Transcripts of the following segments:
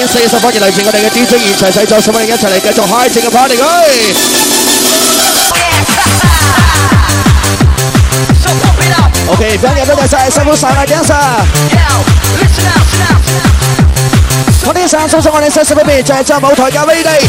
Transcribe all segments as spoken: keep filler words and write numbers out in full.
四十分，嚟自我哋嘅 D J 現場製作，想我哋一齊嚟繼續開正嘅 party 佢。OK， 非常感謝晒辛苦晒啦 ，dancer。我啲衫送上我哋細細 baby， 就係站舞台教俾你哋。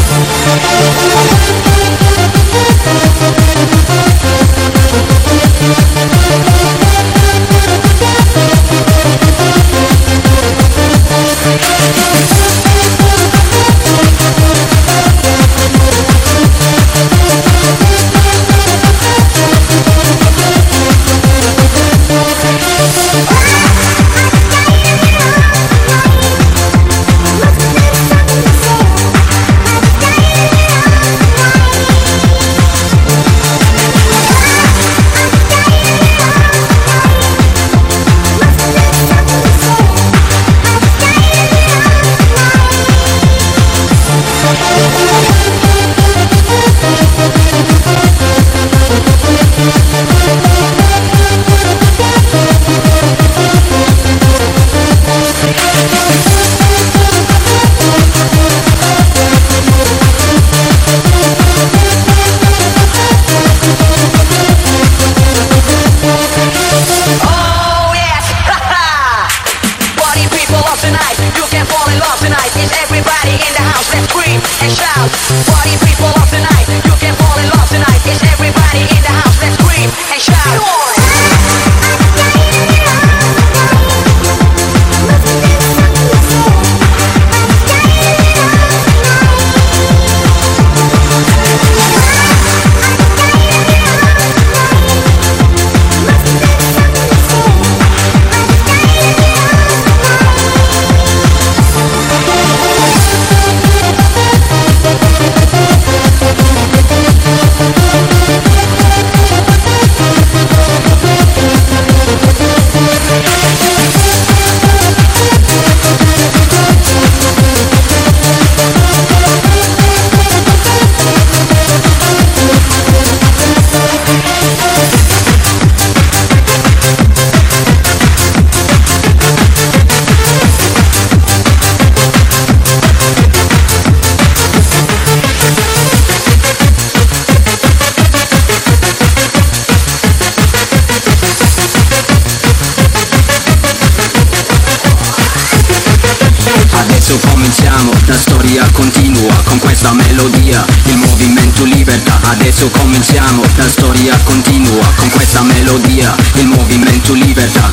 La storia continua con questa melodia, il movimento libertà. Adesso cominciamo, la storia continua con questa melodia, il movimento libertà.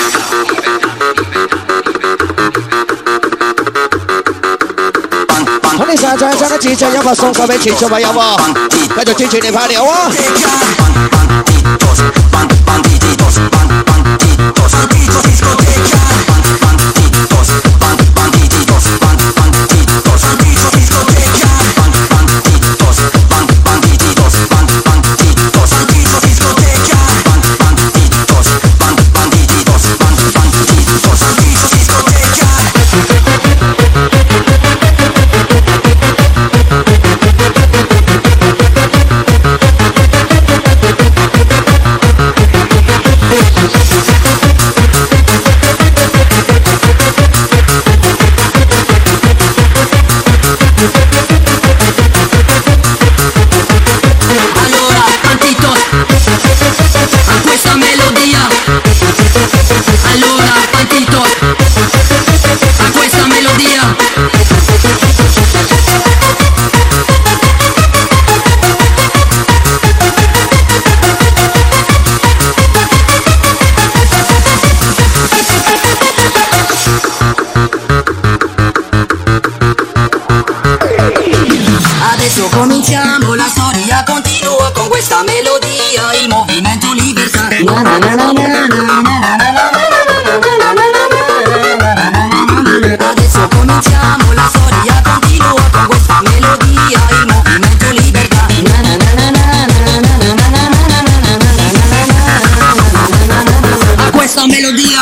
我哋上場唱得自正音樂送過俾全場朋友喎，繼續專注你派料啊！ Cominciamo, la storia continua con questa melodia, il movimento libertà. Adesso cominciamo, la storia continua con questa melodia, il movimento libertà. A questa melodia.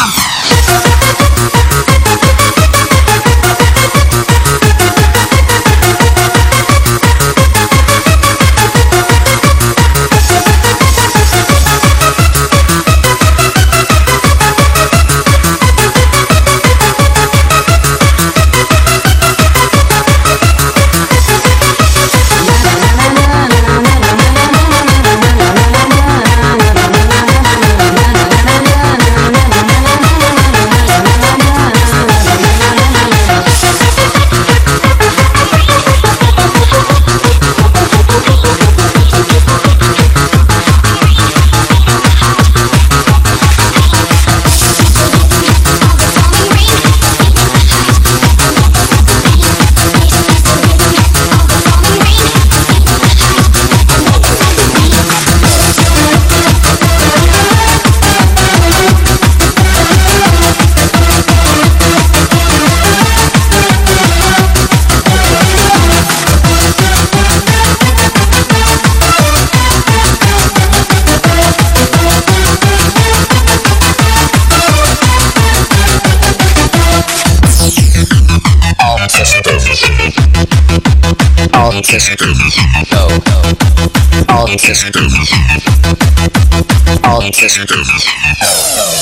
All systems go. All systems. All systems go.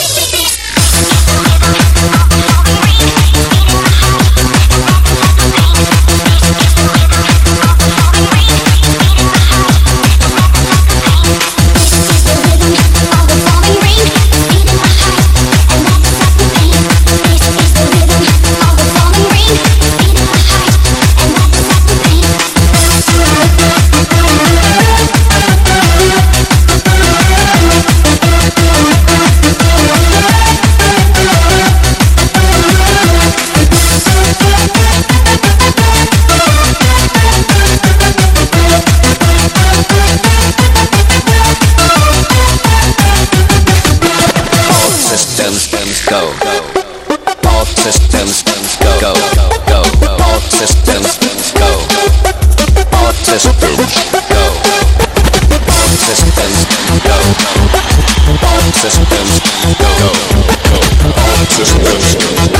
Go. All systems go. Go. Go. All systems go. All systems go. All systems go. All systems go. Go. All systems go.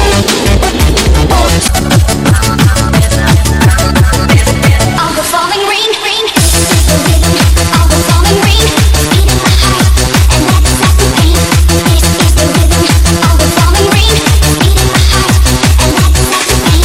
All the falling rain, rain. The rhythm of the falling rain. Beating my heart, and that is not the pain. This is the rhythm of the falling rain. Beating my heart, and that is not the pain.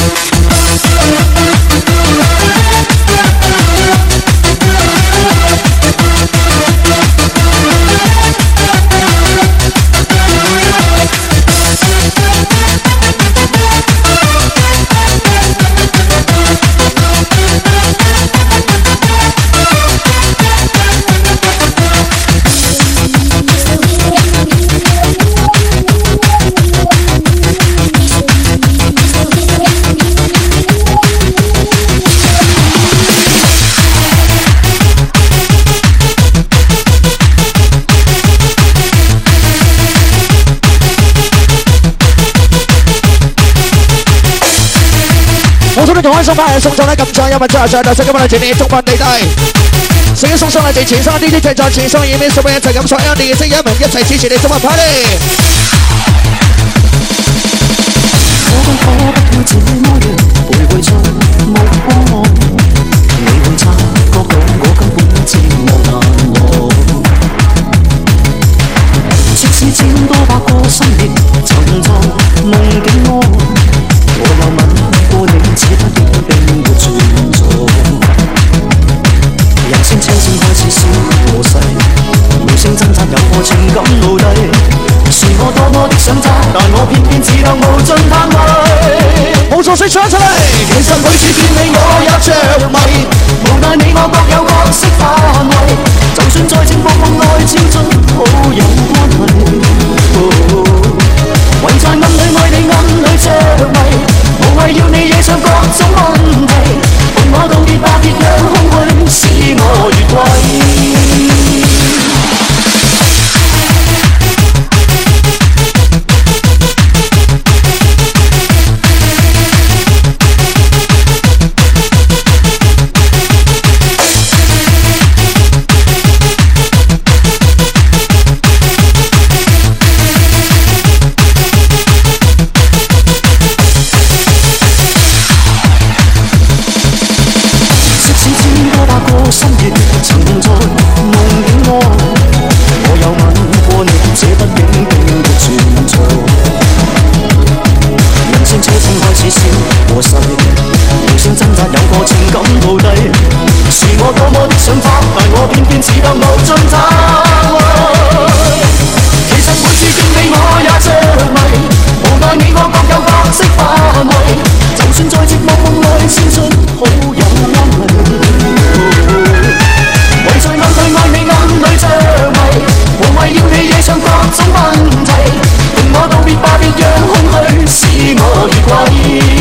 同開心派送上咧咁長有文章上特色今日嚟自你中文地帶，誠意送上嚟自前生 D J 製作前生演變送俾一齊咁所有電視一名一齊支持你中文 party。 可不可不這麼樣徘徊在目光，你會察覺到我根本寂寞難忘。即使千多百個深夜沉藏夢境窩，我有吻過你，只不竟並沒存在。人聲車聲開始消和逝，無聲掙扎有個情感奴隸，是我多麼的想揸，但我偏偏只當無盡嘆氣。 冇錯，識唱出嚟。 其實每次見你我也着迷，無奈你我各有角色範圍，就算在情況夢內超出好有關係。唯在暗裏愛你暗裏着迷，無謂要你惹上各種問題，共我道別吧，別讓空虛使我越軌。深夜沉在夢境窩，我有吻過你，這畢竟並沒存在。人聲車聲開始消和逝，無聲掙扎有個情感奴隸，是我多麼的想法，但我偏偏只當無盡嘆氣。其實每次見你我也着迷，無奈你我各有角色範圍，就算在寂寞夢內超出好有安慰。唯在暗裏愛你暗裏着迷，無謂要你惹上各種問題，共我道別吧，別讓空虛使我越軌。